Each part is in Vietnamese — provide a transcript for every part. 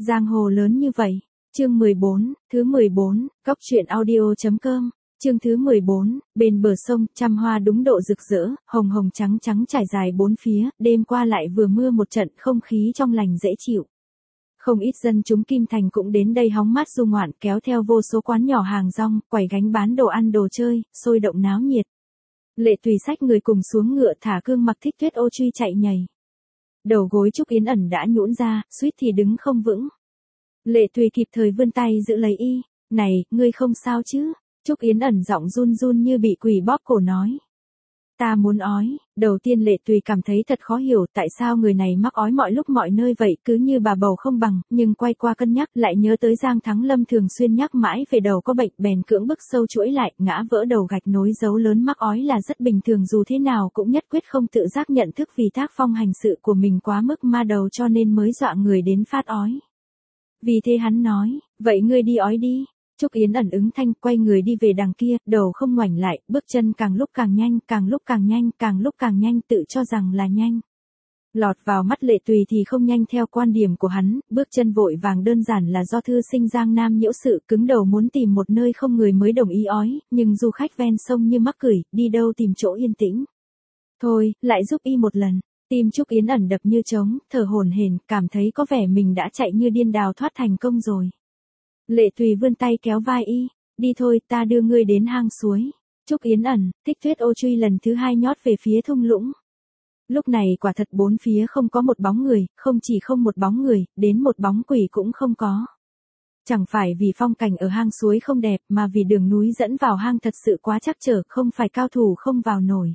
Giang hồ lớn như vậy. Chương 14, thứ 14, Cóc truyện audio.com, chương thứ 14, bên bờ sông, trăm hoa đúng độ rực rỡ, hồng hồng trắng trắng trải dài bốn phía, đêm qua lại vừa mưa một trận, không khí trong lành dễ chịu. Không ít dân chúng Kim Thành cũng đến đây hóng mát du ngoạn, kéo theo vô số quán nhỏ hàng rong, quầy gánh bán đồ ăn đồ chơi, sôi động náo nhiệt. Lệ Tùy xách người cùng xuống ngựa, thả cương mặc Thích Tuyết Ô truy chạy nhảy. Đầu gối Trúc Yến Ẩn đã nhũn ra, suýt thì đứng không vững. Lệ Tùy kịp thời vươn tay giữ lấy y. Này, ngươi không sao chứ? Trúc Yến Ẩn giọng run run như bị quỷ bóp cổ nói. Ta muốn ói. Đầu tiên Lệ Tùy cảm thấy thật khó hiểu tại sao người này mắc ói mọi lúc mọi nơi vậy, cứ như bà bầu không bằng, nhưng quay qua cân nhắc lại nhớ tới Giang Thắng Lâm thường xuyên nhắc mãi về đầu có bệnh, bèn cưỡng bức sâu chuỗi lại, ngã vỡ đầu gạch nối dấu lớn mắc ói là rất bình thường, dù thế nào cũng nhất quyết không tự giác nhận thức vì tác phong hành sự của mình quá mức ma đầu cho nên mới dọa người đến phát ói. Vì thế hắn nói, vậy ngươi đi ói đi. Trúc Yến Ẩn ứng thanh, quay người đi về đằng kia, đầu không ngoảnh lại, bước chân càng lúc càng nhanh, càng lúc càng nhanh, càng lúc càng nhanh, tự cho rằng là nhanh. Lọt vào mắt Lệ Tùy thì không nhanh theo quan điểm của hắn, bước chân vội vàng đơn giản là do thư sinh Giang Nam nhiễu sự, cứng đầu muốn tìm một nơi không người mới đồng ý ói, nhưng du khách ven sông như mắc cười, đi đâu tìm chỗ yên tĩnh. Thôi, lại giúp y một lần. Tim Trúc Yến Ẩn đập như trống, thở hổn hển, cảm thấy có vẻ mình đã chạy như điên đào thoát thành công rồi. Lệ Tùy vươn tay kéo vai y, đi thôi, ta đưa ngươi đến hang suối. Trúc Yến Ẩn, Thích Tuyết Ô truy lần thứ hai nhót về phía thung lũng. Lúc này quả thật bốn phía không có một bóng người, không chỉ không một bóng người, đến một bóng quỷ cũng không có. Chẳng phải vì phong cảnh ở hang suối không đẹp mà vì đường núi dẫn vào hang thật sự quá trắc trở, không phải cao thủ không vào nổi.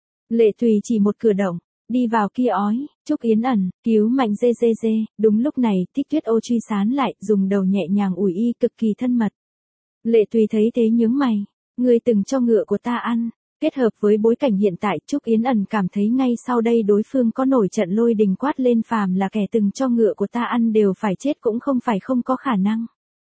Lệ Tùy chỉ một cử động. Đi vào kia ói. Trúc Yến Ẩn, cứu mạnh dê. Đúng lúc này, Thích Tuyết Ô truy sán lại, dùng đầu nhẹ nhàng ủi y cực kỳ thân mật. Lệ Tùy thấy thế nhướng mày. Ngươi từng cho ngựa của ta ăn. Kết hợp với bối cảnh hiện tại, Trúc Yến Ẩn cảm thấy ngay sau đây đối phương có nổi trận lôi đình quát lên, phàm là kẻ từng cho ngựa của ta ăn đều phải chết, cũng không phải không có khả năng.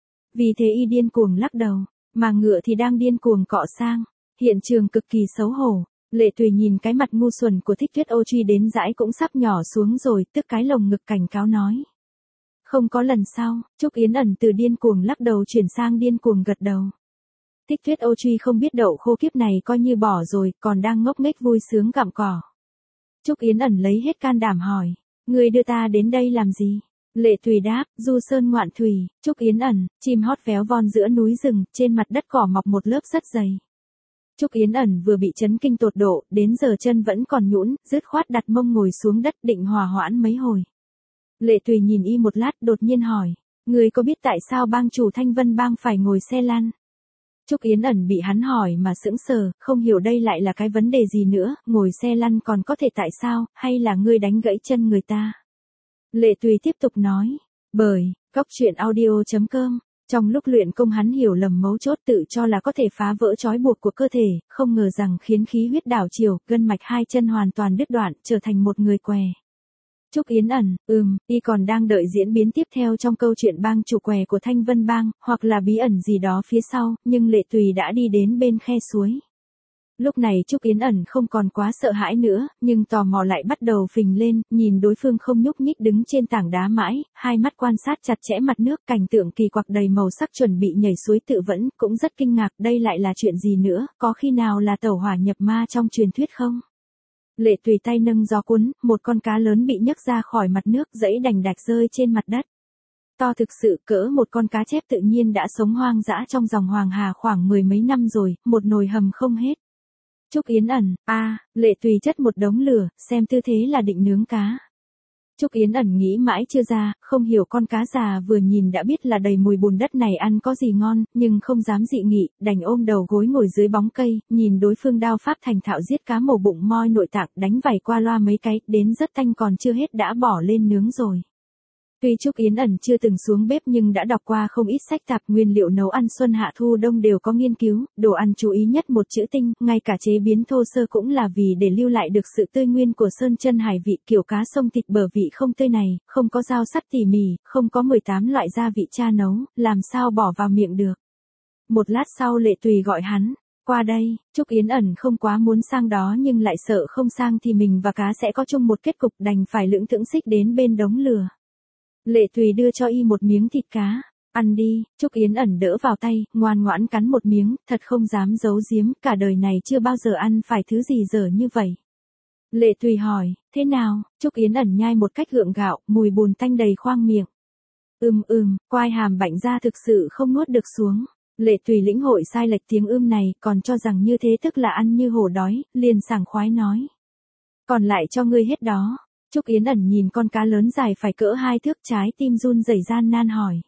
Vì thế y điên cuồng lắc đầu, mà ngựa thì đang điên cuồng cọ sang. Hiện trường cực kỳ xấu hổ. Lệ Tùy nhìn cái mặt ngu xuẩn của Thích Tuyết Ô truy đến dãi cũng sắp nhỏ xuống rồi, tức cái lồng ngực cảnh cáo nói. Không có lần sau. Trúc Yến Ẩn từ điên cuồng lắc đầu chuyển sang điên cuồng gật đầu. Thích Tuyết Ô truy không biết đậu khô kiếp này coi như bỏ rồi, còn đang ngốc nghếch vui sướng gặm cỏ. Trúc Yến Ẩn lấy hết can đảm hỏi, ngươi đưa ta đến đây làm gì? Lệ Tùy đáp, du sơn ngoạn thủy. Trúc Yến Ẩn, chim hót véo von giữa núi rừng, trên mặt đất cỏ mọc một lớp rất dày. Trúc Yến Ẩn vừa bị chấn kinh tột độ, đến giờ chân vẫn còn nhũn, dứt khoát đặt mông ngồi xuống đất định hòa hoãn mấy hồi. Lệ Tùy nhìn y một lát đột nhiên hỏi, ngươi có biết tại sao bang chủ Thanh Vân Bang phải ngồi xe lăn? Trúc Yến Ẩn bị hắn hỏi mà sững sờ, không hiểu đây lại là cái vấn đề gì nữa, ngồi xe lăn còn có thể tại sao, hay là ngươi đánh gãy chân người ta? Lệ Tùy tiếp tục nói, bởi, Cóc truyện audio.com. Trong lúc luyện công hắn hiểu lầm mấu chốt, tự cho là có thể phá vỡ trói buộc của cơ thể, không ngờ rằng khiến khí huyết đảo chiều, gân mạch hai chân hoàn toàn đứt đoạn, trở thành một người què. Trúc Yến Ẩn, y còn đang đợi diễn biến tiếp theo trong câu chuyện bang chủ què của Thanh Vân Bang, hoặc là bí ẩn gì đó phía sau, nhưng Lệ Tùy đã đi đến bên khe suối. Lúc này Trúc Yến Ẩn không còn quá sợ hãi nữa, nhưng tò mò lại bắt đầu phình lên, nhìn đối phương không nhúc nhích đứng trên tảng đá mãi, hai mắt quan sát chặt chẽ mặt nước, cảnh tượng kỳ quặc đầy màu sắc chuẩn bị nhảy suối tự vẫn, cũng rất kinh ngạc, đây lại là chuyện gì nữa, có khi nào là tẩu hỏa nhập ma trong truyền thuyết không? Lệ Tùy tay nâng gió cuốn, một con cá lớn bị nhấc ra khỏi mặt nước, dẫy đành đạch rơi trên mặt đất. To thực sự, cỡ một con cá chép tự nhiên đã sống hoang dã trong dòng Hoàng Hà khoảng mười mấy năm rồi, một nồi hầm không hết. Trúc Yến Ẩn, Lệ Tùy chất một đống lửa, xem tư thế là định nướng cá. Trúc Yến Ẩn nghĩ mãi chưa ra, không hiểu con cá già vừa nhìn đã biết là đầy mùi bùn đất này ăn có gì ngon, nhưng không dám dị nghị, đành ôm đầu gối ngồi dưới bóng cây, nhìn đối phương đao pháp thành thạo giết cá mổ bụng moi nội tạng, đánh vảy qua loa mấy cái, đến rất tanh còn chưa hết đã bỏ lên nướng rồi. Tuy Trúc Yến Ẩn chưa từng xuống bếp nhưng đã đọc qua không ít sách tạp, nguyên liệu nấu ăn xuân hạ thu đông đều có nghiên cứu, đồ ăn chú ý nhất một chữ tinh, ngay cả chế biến thô sơ cũng là vì để lưu lại được sự tươi nguyên của sơn chân hải vị, kiểu cá sông thịt bờ vị không tươi này, không có rau sắt tỉ mỉ, không có 18 loại gia vị cha nấu, làm sao bỏ vào miệng được. Một lát sau Lệ Tùy gọi hắn, qua đây. Trúc Yến Ẩn không quá muốn sang đó nhưng lại sợ không sang thì mình và cá sẽ có chung một kết cục, đành phải lững thững xích đến bên đống lửa. Lệ Tùy đưa cho y một miếng thịt cá. Ăn đi, Trúc Yến ẩn đỡ vào tay, ngoan ngoãn cắn một miếng, thật không dám giấu giếm, cả đời này chưa bao giờ ăn phải thứ gì dở như vậy. Lệ Tùy hỏi, thế nào? Trúc Yến ẩn nhai một cách gượng gạo, mùi bùn tanh đầy khoang miệng. Quai hàm bạnh ra thực sự không nuốt được xuống. Lệ Tùy lĩnh hội sai lệch tiếng này, còn cho rằng như thế tức là ăn như hổ đói, liền sảng khoái nói. Còn lại cho ngươi hết đó. Trúc Yến ẩn nhìn con cá lớn dài phải cỡ 2 thước, trái tim run rẩy gian nan hỏi.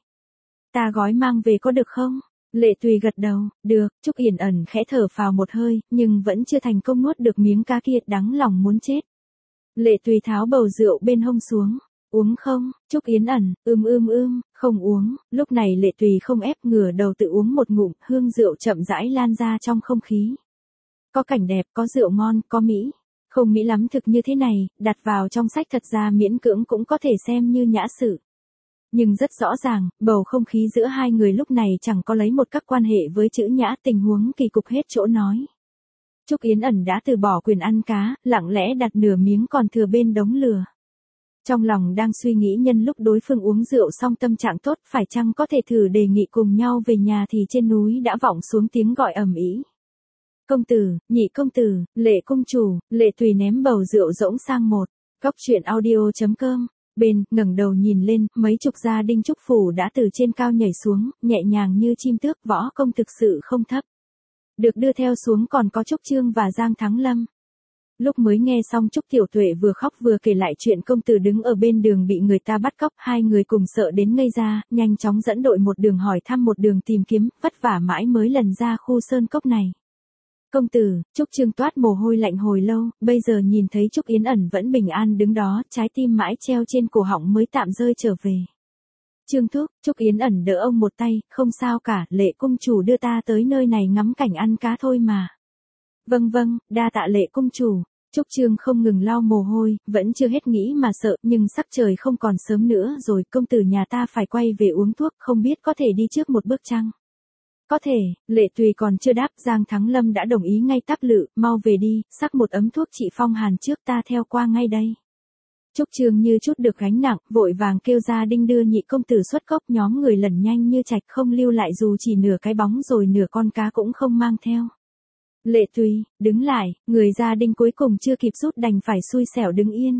Ta gói mang về có được không? Lệ Tùy gật đầu, được. Trúc Yến ẩn khẽ thở phào một hơi, nhưng vẫn chưa thành công nuốt được miếng cá kia, đắng lòng muốn chết. Lệ Tùy tháo bầu rượu bên hông xuống. Uống không? Trúc Yến ẩn, không uống. Lúc này Lệ Tùy không ép, ngửa đầu tự uống một ngụm, hương rượu chậm rãi lan ra trong không khí. Có cảnh đẹp, có rượu ngon, có mỹ. Không mỹ lắm thực như thế này, đặt vào trong sách thật ra miễn cưỡng cũng có thể xem như nhã sự. Nhưng rất rõ ràng, bầu không khí giữa hai người lúc này chẳng có lấy một các quan hệ với chữ nhã, tình huống kỳ cục hết chỗ nói. Trúc Yến ẩn đã từ bỏ quyền ăn cá, lặng lẽ đặt nửa miếng còn thừa bên đống lửa. Trong lòng đang suy nghĩ nhân lúc đối phương uống rượu xong tâm trạng tốt, phải chăng có thể thử đề nghị cùng nhau về nhà thì trên núi đã vọng xuống tiếng gọi ầm ĩ. Công tử, nhị công tử, Lệ công chủ. Lệ Tùy ném bầu rượu rỗng sang một góc truyện audio.com. Bên, ngẩng đầu nhìn lên, mấy chục gia đình Trúc phủ đã từ trên cao nhảy xuống, nhẹ nhàng như chim tước, võ công thực sự không thấp. Được đưa theo xuống còn có Trúc Chương và Giang Thắng Lâm. Lúc mới nghe xong Trúc Tiểu Tuệ vừa khóc vừa kể lại chuyện công tử đứng ở bên đường bị người ta bắt cóc, hai người cùng sợ đến ngây ra, nhanh chóng dẫn đội một đường hỏi thăm một đường tìm kiếm, vất vả mãi mới lần ra khu sơn cốc này. Công tử, Trúc Chương toát mồ hôi lạnh hồi lâu, bây giờ nhìn thấy Trúc Yến ẩn vẫn bình an đứng đó, trái tim mãi treo trên cổ họng mới tạm rơi trở về. Trương thúc, Trúc Yến ẩn đỡ ông một tay, không sao cả, Lệ cung chủ đưa ta tới nơi này ngắm cảnh ăn cá thôi mà. Vâng, đa tạ Lệ cung chủ. Trúc Chương không ngừng lau mồ hôi, vẫn chưa hết nghĩ mà sợ, nhưng sắc trời không còn sớm nữa rồi, công tử nhà ta phải quay về uống thuốc, không biết có thể đi trước một bước chăng? Có thể. Lệ Tùy còn chưa đáp, Giang Thắng Lâm đã đồng ý ngay tắc lự, mau về đi, sắc một ấm thuốc trị phong hàn trước, ta theo qua ngay đây. Trúc Chương như chút được gánh nặng, vội vàng kêu gia đình đưa nhị công tử xuất cốc, nhóm người lẩn nhanh như trạch, không lưu lại dù chỉ nửa cái bóng rồi nửa con cá cũng không mang theo. Lệ Tùy, đứng lại, người gia đình cuối cùng chưa kịp rút đành phải xui xẻo đứng yên.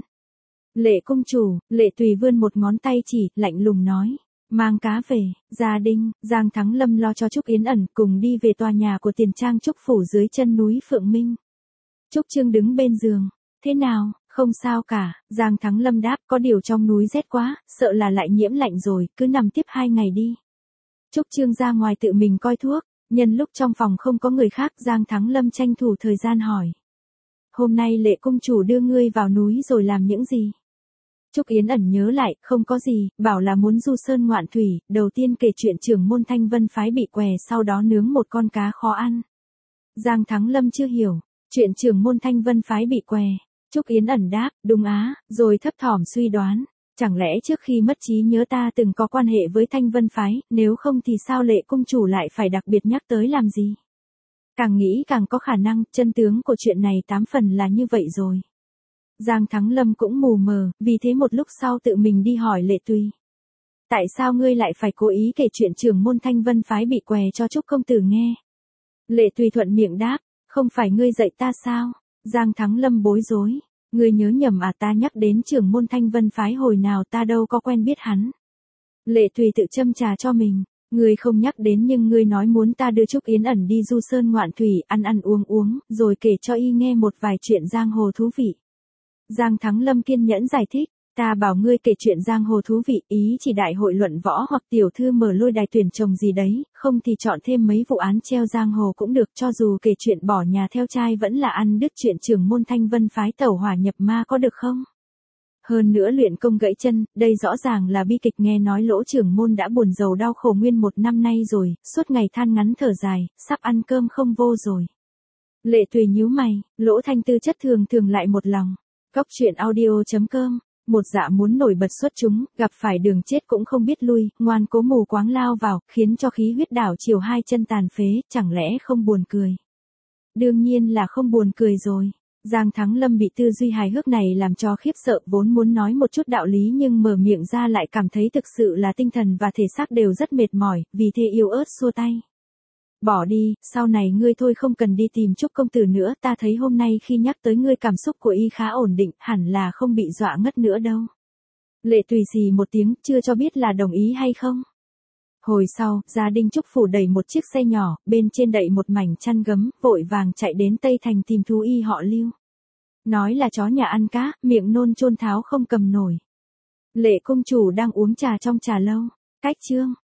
Lệ công chủ. Lệ Tùy vươn một ngón tay chỉ, lạnh lùng nói. Mang cá về. Gia đình. Giang Thắng Lâm lo cho Trúc Yến ẩn cùng đi về tòa nhà của Tiền Trang Trúc phủ dưới chân núi Phượng Minh. Trúc Chương đứng bên giường. Thế nào? Không sao cả. Giang Thắng Lâm đáp, có điều trong núi rét quá, sợ là lại nhiễm lạnh rồi, cứ nằm tiếp 2 ngày đi. Trúc Chương ra ngoài tự mình coi thuốc. Nhân lúc trong phòng không có người khác, Giang Thắng Lâm tranh thủ thời gian hỏi. Hôm nay Lệ cung chủ đưa ngươi vào núi rồi làm những gì? Trúc Yến ẩn nhớ lại, không có gì, bảo là muốn du sơn ngoạn thủy, đầu tiên kể chuyện trưởng môn Thanh Vân phái bị què, sau đó nướng một con cá khó ăn. Giang Thắng Lâm chưa hiểu, chuyện trưởng môn Thanh Vân phái bị què. Trúc Yến ẩn đáp, đúng á, rồi thấp thỏm suy đoán. Chẳng lẽ trước khi mất trí nhớ ta từng có quan hệ với Thanh Vân phái, nếu không thì sao Lệ cung chủ lại phải đặc biệt nhắc tới làm gì? Càng nghĩ càng có khả năng, chân tướng của chuyện này 8 phần là như vậy rồi. Giang Thắng Lâm cũng mù mờ, vì thế một lúc sau tự mình đi hỏi Lệ Tùy. Tại sao ngươi lại phải cố ý kể chuyện trưởng môn Thanh Vân phái bị què cho Trúc công tử nghe? Lệ Tùy thuận miệng đáp, không phải ngươi dạy ta sao? Giang Thắng Lâm bối rối. Ngươi nhớ nhầm à, ta nhắc đến trưởng môn Thanh Vân phái hồi nào ta đâu có quen biết hắn. Lệ Tùy tự châm trà cho mình. Ngươi không nhắc đến nhưng ngươi nói muốn ta đưa Trúc Yến ẩn đi du sơn ngoạn thủy, ăn uống, rồi kể cho y nghe một vài chuyện giang hồ thú vị. Giang Thắng Lâm kiên nhẫn giải thích, ta bảo ngươi kể chuyện giang hồ thú vị, ý chỉ đại hội luận võ hoặc tiểu thư mở lôi đài tuyển chồng gì đấy, không thì chọn thêm mấy vụ án treo giang hồ cũng được, cho dù kể chuyện bỏ nhà theo trai vẫn là ăn đứt chuyện trưởng môn Thanh Vân phái tẩu hỏa nhập ma có được không? Hơn nữa luyện công gãy chân, đây rõ ràng là bi kịch, nghe nói Lỗ trưởng môn đã buồn rầu đau khổ nguyên 1 năm nay rồi, suốt ngày than ngắn thở dài, sắp ăn cơm không vô rồi. Lệ Tùy nhíu mày, Lỗ Thanh tư chất thường lại một lòng. Góc truyện audio.com. Một dạ muốn nổi bật xuất chúng, gặp phải đường chết cũng không biết lui, ngoan cố mù quáng lao vào, khiến cho khí huyết đảo chiều 2 chân tàn phế, chẳng lẽ không buồn cười? Đương nhiên là không buồn cười rồi. Giang Thắng Lâm bị tư duy hài hước này làm cho khiếp sợ, vốn muốn nói một chút đạo lý nhưng mở miệng ra lại cảm thấy thực sự là tinh thần và thể xác đều rất mệt mỏi, vì thế yếu ớt xua tay. Bỏ đi, sau này ngươi thôi không cần đi tìm Trúc công tử nữa, ta thấy hôm nay khi nhắc tới ngươi cảm xúc của y khá ổn định, hẳn là không bị dọa ngất nữa đâu. Lệ Tùy xì một tiếng, chưa cho biết là đồng ý hay không. Hồi sau, gia đình Trúc phủ đẩy một chiếc xe nhỏ, bên trên đậy một mảnh chăn gấm, vội vàng chạy đến Tây Thành tìm thú y họ Lưu. Nói là chó nhà ăn cá, miệng nôn chôn tháo không cầm nổi. Lệ công chủ đang uống trà trong trà lâu. Cách chương